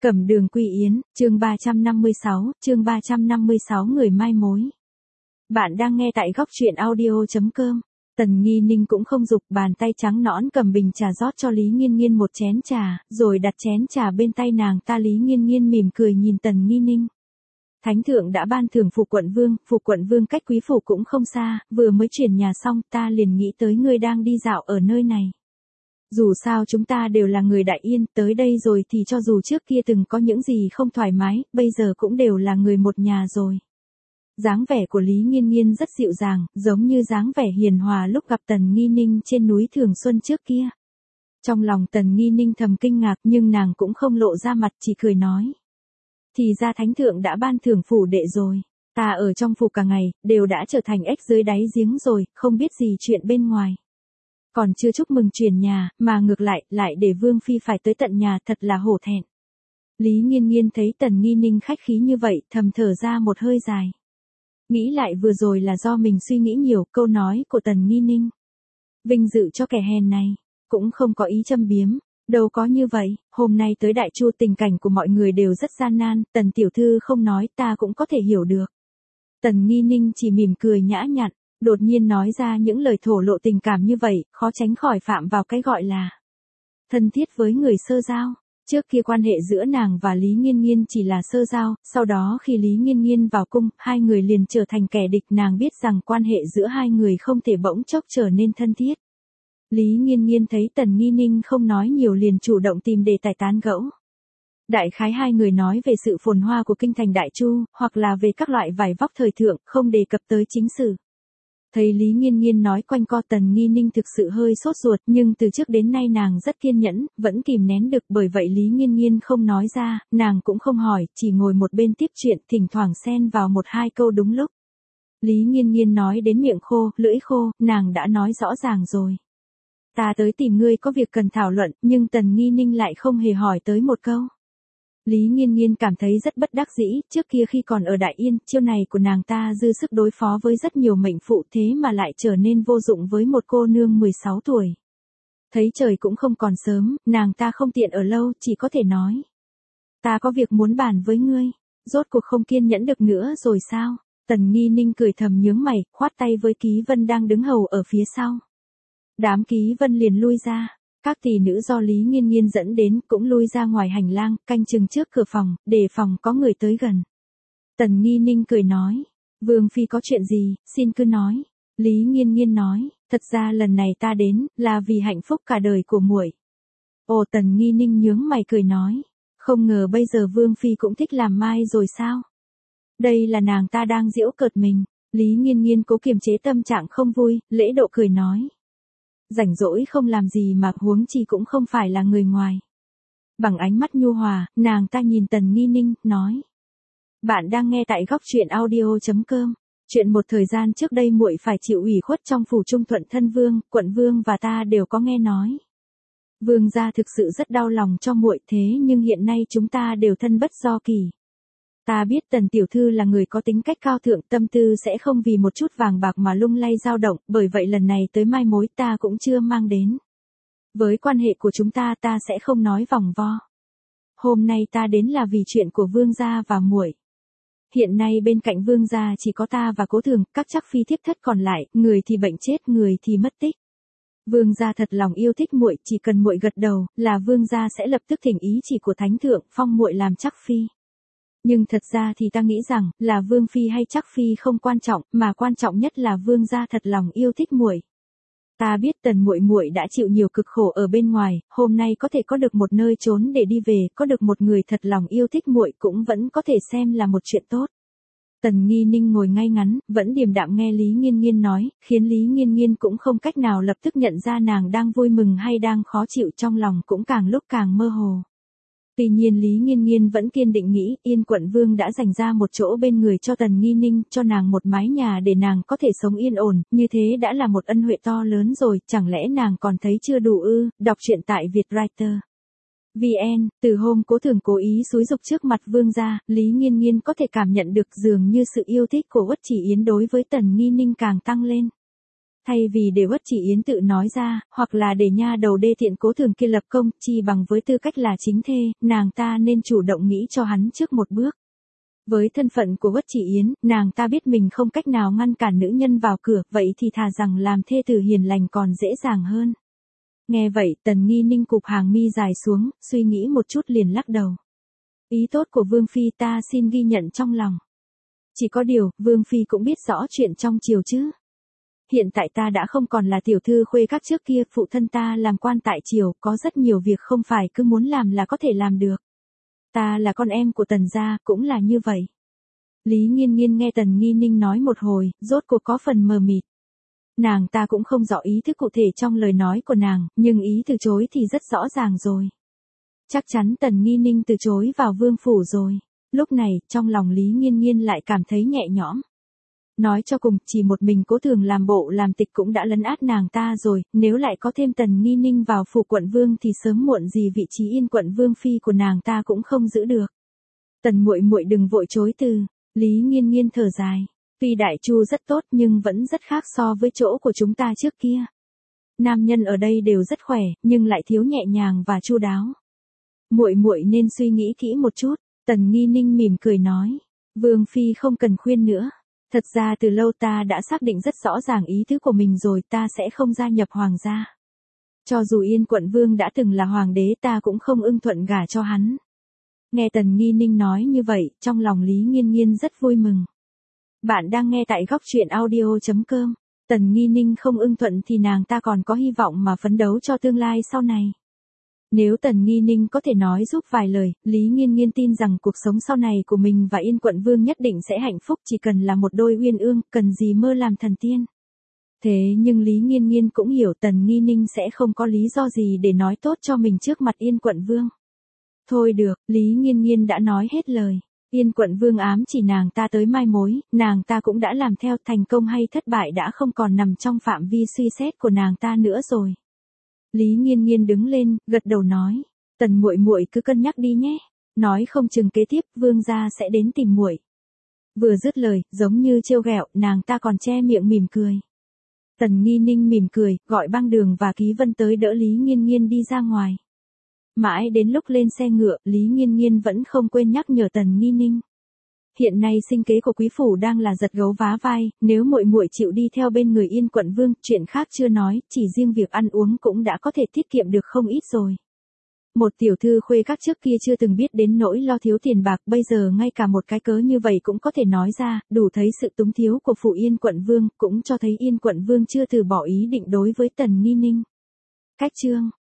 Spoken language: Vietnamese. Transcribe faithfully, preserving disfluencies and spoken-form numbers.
Cẩm Đường Quy Yến, chương ba trăm năm mươi sáu, chương ba trăm năm mươi sáu người mai mối. Bạn đang nghe tại góc truyện audio chấm com. Tần Nghi Ninh cũng không giục, bàn tay trắng nõn cầm bình trà rót cho Lý Nghiên Nghiên một chén trà, rồi đặt chén trà bên tay nàng ta. Lý Nghiên Nghiên mỉm cười nhìn Tần Nghi Ninh. Thánh thượng đã ban thưởng Phủ quận vương, Phủ quận vương cách quý phủ cũng không xa, vừa mới chuyển nhà xong ta liền nghĩ tới ngươi đang đi dạo ở nơi này. Dù sao chúng ta đều là người Đại Yên, tới đây rồi thì cho dù trước kia từng có những gì không thoải mái, bây giờ cũng đều là người một nhà rồi. Dáng vẻ của Lý Nghiên Nghiên rất dịu dàng, giống như dáng vẻ hiền hòa lúc gặp Tần Nghi Ninh trên núi Thường Xuân trước kia. Trong lòng Tần Nghi Ninh thầm kinh ngạc nhưng nàng cũng không lộ ra mặt, chỉ cười nói. Thì ra thánh thượng đã ban thưởng phủ đệ rồi, ta ở trong phủ cả ngày, đều đã trở thành ếch dưới đáy giếng rồi, không biết gì chuyện bên ngoài. Còn chưa chúc mừng chuyển nhà, mà ngược lại, lại để Vương Phi phải tới tận nhà, thật là hổ thẹn. Lý Nghiên Nghiên thấy Tần Nghi Ninh khách khí như vậy, thầm thở ra một hơi dài. Nghĩ lại vừa rồi là do mình suy nghĩ nhiều, câu nói của Tần Nghi Ninh. Vinh dự cho kẻ hèn này, cũng không có ý châm biếm, đâu có như vậy, hôm nay tới Đại Chu tình cảnh của mọi người đều rất gian nan, Tần tiểu thư không nói ta cũng có thể hiểu được. Tần Nghi Ninh chỉ mỉm cười nhã nhặn. Đột nhiên nói ra những lời thổ lộ tình cảm như vậy, khó tránh khỏi phạm vào cái gọi là thân thiết với người sơ giao. Trước kia quan hệ giữa nàng và Lý Nghiên Nghiên chỉ là sơ giao, sau đó khi Lý Nghiên Nghiên vào cung, hai người liền trở thành kẻ địch. Nàng biết rằng quan hệ giữa hai người không thể bỗng chốc trở nên thân thiết. Lý Nghiên Nghiên thấy Tần Nghi Ninh không nói nhiều liền chủ động tìm đề tài tán gẫu. Đại khái hai người nói về sự phồn hoa của kinh thành Đại Chu, hoặc là về các loại vải vóc thời thượng, không đề cập tới chính sự. Thấy Lý Nghiên Nghiên nói quanh co, Tần Nghi Ninh thực sự hơi sốt ruột, nhưng từ trước đến nay nàng rất kiên nhẫn, vẫn kìm nén được, bởi vậy Lý Nghiên Nghiên không nói ra, nàng cũng không hỏi, chỉ ngồi một bên tiếp chuyện, thỉnh thoảng xen vào một hai câu đúng lúc. Lý Nghiên Nghiên nói đến miệng khô, lưỡi khô, nàng đã nói rõ ràng rồi. Ta tới tìm ngươi có việc cần thảo luận, nhưng Tần Nghi Ninh lại không hề hỏi tới một câu. Lý Nghiên Nghiên cảm thấy rất bất đắc dĩ, trước kia khi còn ở Đại Yên, chiêu này của nàng ta dư sức đối phó với rất nhiều mệnh phụ, thế mà lại trở nên vô dụng với một cô nương mười sáu tuổi. Thấy trời cũng không còn sớm, nàng ta không tiện ở lâu, chỉ có thể nói. Ta có việc muốn bàn với ngươi, rốt cuộc không kiên nhẫn được nữa rồi sao? Tần Nghi Ninh cười thầm nhướng mày, khoát tay với Ký Vân đang đứng hầu ở phía sau. Đám Ký Vân liền lui ra. Các tỷ nữ do Lý Nghiên Nghiên dẫn đến cũng lui ra ngoài hành lang, canh chừng trước cửa phòng, đề phòng có người tới gần. Tần Nghi Ninh cười nói, Vương Phi có chuyện gì, xin cứ nói. Lý Nghiên Nghiên nói, thật ra lần này ta đến, là vì hạnh phúc cả đời của muội. Ồ, Tần Nghi Ninh nhướng mày cười nói, không ngờ bây giờ Vương Phi cũng thích làm mai rồi sao? Đây là nàng ta đang giễu cợt mình. Lý Nghiên Nghiên cố kiềm chế tâm trạng không vui, lễ độ cười nói. Rảnh rỗi không làm gì mà, huống chi cũng không phải là người ngoài. Bằng ánh mắt nhu hòa, nàng ta nhìn Tần Nghi Ninh, nói. Bạn đang nghe tại góc truyện audio chấm com. Chuyện một thời gian trước đây muội phải chịu ủy khuất trong phủ Trung Thuận thân vương, quận vương và ta đều có nghe nói. Vương gia thực sự rất đau lòng cho muội, thế nhưng hiện nay chúng ta đều thân bất do kỳ. Ta biết Tần tiểu thư là người có tính cách cao thượng, tâm tư sẽ không vì một chút vàng bạc mà lung lay dao động, bởi vậy lần này tới mai mối ta cũng chưa mang đến. Với quan hệ của chúng ta ta sẽ không nói vòng vo. Hôm nay ta đến là vì chuyện của vương gia và muội. Hiện nay bên cạnh vương gia chỉ có ta và Cố Thường, các chắc phi thiếp thất còn lại, người thì bệnh chết, người thì mất tích. Vương gia thật lòng yêu thích muội, chỉ cần muội gật đầu, là vương gia sẽ lập tức thỉnh ý chỉ của thánh thượng, phong muội làm chắc phi. Nhưng thật ra thì ta nghĩ rằng, là Vương Phi hay chắc Phi không quan trọng, mà quan trọng nhất là Vương gia thật lòng yêu thích muội. Ta biết Tần muội muội đã chịu nhiều cực khổ ở bên ngoài, hôm nay có thể có được một nơi trốn để đi về, có được một người thật lòng yêu thích muội cũng vẫn có thể xem là một chuyện tốt. Tần Nghi Ninh ngồi ngay ngắn, vẫn điềm đạm nghe Lý Nghiên Nghiên nói, khiến Lý Nghiên Nghiên cũng không cách nào lập tức nhận ra nàng đang vui mừng hay đang khó chịu, trong lòng cũng càng lúc càng mơ hồ. Tuy nhiên Lý Nghiên Nghiên vẫn kiên định nghĩ, Yên quận vương đã dành ra một chỗ bên người cho Tần Nghi Ninh, cho nàng một mái nhà để nàng có thể sống yên ổn, như thế đã là một ân huệ to lớn rồi, chẳng lẽ nàng còn thấy chưa đủ ư? Đọc truyện tại Vietwriter. vê en, từ hôm Cố Thường cố ý xúi giục trước mặt vương gia, Lý Nghiên Nghiên có thể cảm nhận được dường như sự yêu thích của Uất Chỉ Yến đối với Tần Nghi Ninh càng tăng lên. Thay vì để Uất Chỉ Yến tự nói ra, hoặc là để nha đầu đê tiện Cố Thường kia lập công, chi bằng với tư cách là chính thê, nàng ta nên chủ động nghĩ cho hắn trước một bước. Với thân phận của Uất Chỉ Yến, nàng ta biết mình không cách nào ngăn cản nữ nhân vào cửa, vậy thì thà rằng làm thê tử hiền lành còn dễ dàng hơn. Nghe vậy, Tần Nghi Ninh cụp hàng mi dài xuống, suy nghĩ một chút liền lắc đầu. Ý tốt của Vương Phi ta xin ghi nhận trong lòng. Chỉ có điều, Vương Phi cũng biết rõ chuyện trong triều chứ. Hiện tại ta đã không còn là tiểu thư khuê các trước kia, phụ thân ta làm quan tại triều, có rất nhiều việc không phải cứ muốn làm là có thể làm được. Ta là con em của Tần gia, cũng là như vậy. Lý Nghiên Nghiên nghe Tần Nghi Ninh nói một hồi, rốt cuộc có phần mờ mịt. Nàng ta cũng không rõ ý thức cụ thể trong lời nói của nàng, nhưng ý từ chối thì rất rõ ràng rồi. Chắc chắn Tần Nghi Ninh từ chối vào vương phủ rồi. Lúc này, trong lòng Lý Nghiên Nghiên lại cảm thấy nhẹ nhõm. Nói cho cùng, chỉ một mình Cố Thường làm bộ làm tịch cũng đã lấn át nàng ta rồi, nếu lại có thêm Tần Nghi Ninh vào phủ quận vương thì sớm muộn gì vị trí yên quận vương phi của nàng ta cũng không giữ được. Tần muội muội đừng vội chối từ, Lý Nghiên Nghiên thở dài. Tuy Đại Chu rất tốt nhưng vẫn rất khác so với chỗ của chúng ta trước kia. Nam nhân ở đây đều rất khỏe, nhưng lại thiếu nhẹ nhàng và chu đáo. Muội muội nên suy nghĩ kỹ một chút, Tần Nghi Ninh mỉm cười nói. Vương phi không cần khuyên nữa. Thật ra từ lâu ta đã xác định rất rõ ràng ý tứ của mình rồi, ta sẽ không gia nhập hoàng gia. Cho dù Yên quận vương đã từng là hoàng đế ta cũng không ưng thuận gả cho hắn. Nghe Tần Nghi Ninh nói như vậy, trong lòng Lý Nghiên Nghiên rất vui mừng. Bạn đang nghe tại góc truyện audio chấm com. Tần Nghi Ninh không ưng thuận thì nàng ta còn có hy vọng mà phấn đấu cho tương lai sau này. Nếu Tần Nghi Ninh có thể nói giúp vài lời, Lý Nghiên Nghiên tin rằng cuộc sống sau này của mình và Yên quận vương nhất định sẽ hạnh phúc, chỉ cần là một đôi uyên ương, cần gì mơ làm thần tiên. Thế nhưng Lý Nghiên Nghiên cũng hiểu Tần Nghi Ninh sẽ không có lý do gì để nói tốt cho mình trước mặt Yên quận vương. Thôi được, Lý Nghiên Nghiên đã nói hết lời. Yên quận vương ám chỉ nàng ta tới mai mối, nàng ta cũng đã làm theo, thành công hay thất bại đã không còn nằm trong phạm vi suy xét của nàng ta nữa rồi. Lý Nghiên Nghiên đứng lên, gật đầu nói, Tần muội muội cứ cân nhắc đi nhé, nói không chừng kế tiếp vương gia sẽ đến tìm muội. Vừa dứt lời, giống như trêu ghẹo, nàng ta còn che miệng mỉm cười. Tần Nghi Ninh mỉm cười, gọi Băng Đường và Ký Vân tới đỡ Lý Nghiên Nghiên đi ra ngoài. Mãi đến lúc lên xe ngựa, Lý Nghiên Nghiên vẫn không quên nhắc nhở Tần Nghi Ninh. Hiện nay sinh kế của quý phủ đang là giật gấu vá vai, nếu muội muội chịu đi theo bên người Yên quận vương, chuyện khác chưa nói, chỉ riêng việc ăn uống cũng đã có thể tiết kiệm được không ít rồi. Một tiểu thư khuê các trước kia chưa từng biết đến nỗi lo thiếu tiền bạc, bây giờ ngay cả một cái cớ như vậy cũng có thể nói ra, đủ thấy sự túng thiếu của phủ Yên quận vương, cũng cho thấy Yên quận vương chưa từ bỏ ý định đối với Tần Nghi Ninh. Cách chương